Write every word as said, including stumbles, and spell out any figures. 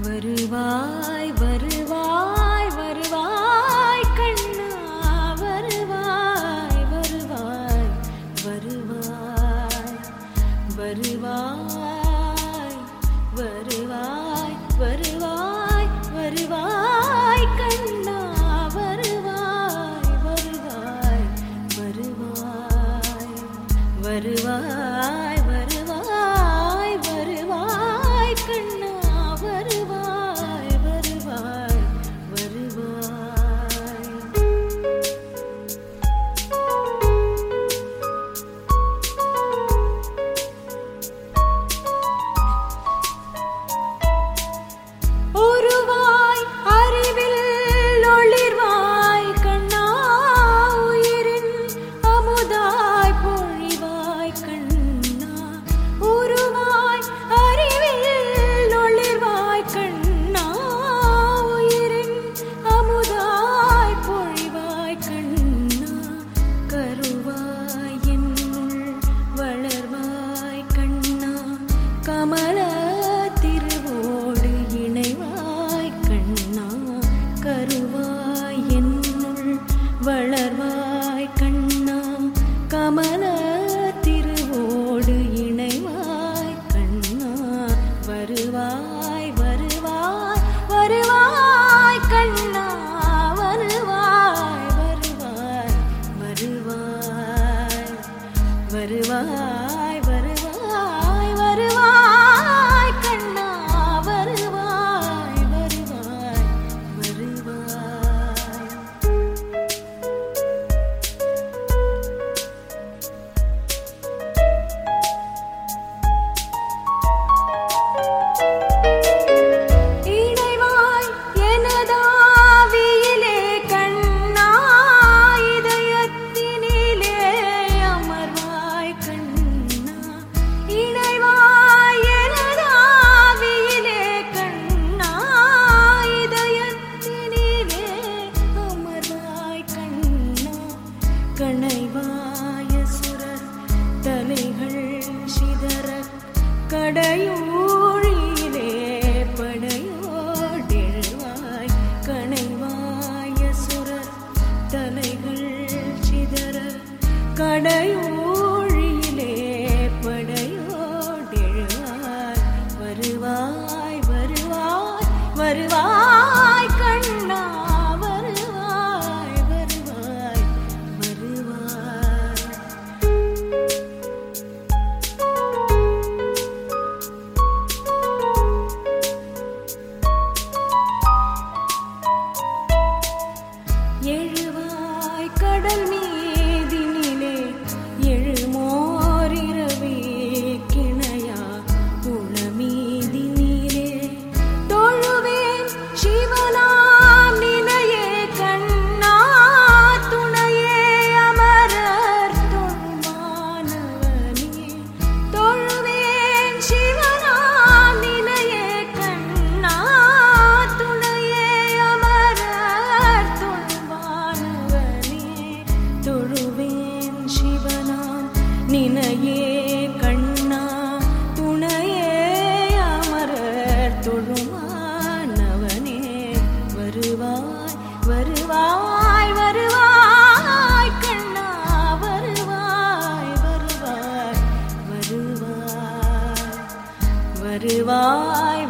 வருவாய் வருவாய் வருவாய் கண்ணா வருவாய் வருவாய் வருவாய் வருவாய் வருவாய் வருவாய் வருவாய் கண்ணா வருவாய் வருவாய் வருவாய் வருவாய் வருவாய் வருவாய் கண்ணா வருவாய் வருவாய் வருவாய். ஒருவாய் அறிவில் ஒளிர்வாய் கண்ணா உயிரின் அமுதாய் பொழிவாய் கண்ணா. ஒருவாய் அறிவில் ஒளிர்வாய் கண்ணா உயிரின் அமுதாய் பொழிவாய் கண்ணா. கருவாய் என்னுள் வளர்வாய் கண்ணா கமல திருவோடு இணைவாய் கண்ணா. கருவாய் என்னுள் வளர்வாய் கண்ணா கமல திருவோடு இணைவாய் கண்ணா. வருவாய் வருவாய் வருவாய் கண்ணா வருவாய் வருவாய் வருவாய் வருவாய் வருவாய் வருவாய் கண்ணா வருவாய் வருவாய் வருவாய். இணைவாய் எனதாவியிலே கண்ணா இதயத்தினிலே அமர்வாய் கண்ணா. இணைவாய் எனதாவியிலே கண்ணா இதயத்தினிலே அமர்வாய் கண்ணா. கணைவாய சுரர் தலைகள் சிதற கடையூழிலே படையோடெழுவாய். கணைவாய சுரர் தலைகள் சிதற கடையூழிலே படையோடெழுவாய். வருவாய் வருவாய் வருவாய் கண்ணா வருவாய் வருவாய் வருவாய். எழுவாய் கடல் மீதினிலே எழுமோரிரவே கிணையா உளமீதினிலே தொழுவேன் சிவனாம் நிலையே கண்ணா துணையே அமரர் தொழுமானவனே. தொழுவேன் சிவனாம் நிலையே கண்ணா துணையே அமரர் தொழுமானவனே. தொழுவேன் சிவனாம் நினையே கண்ணா துணையே அமரர் தொழுமானவனே. வருவாய் வருவாய் வருவாய் கண்ணா வருவாய் வருவாய் வருவாய் வருவாய்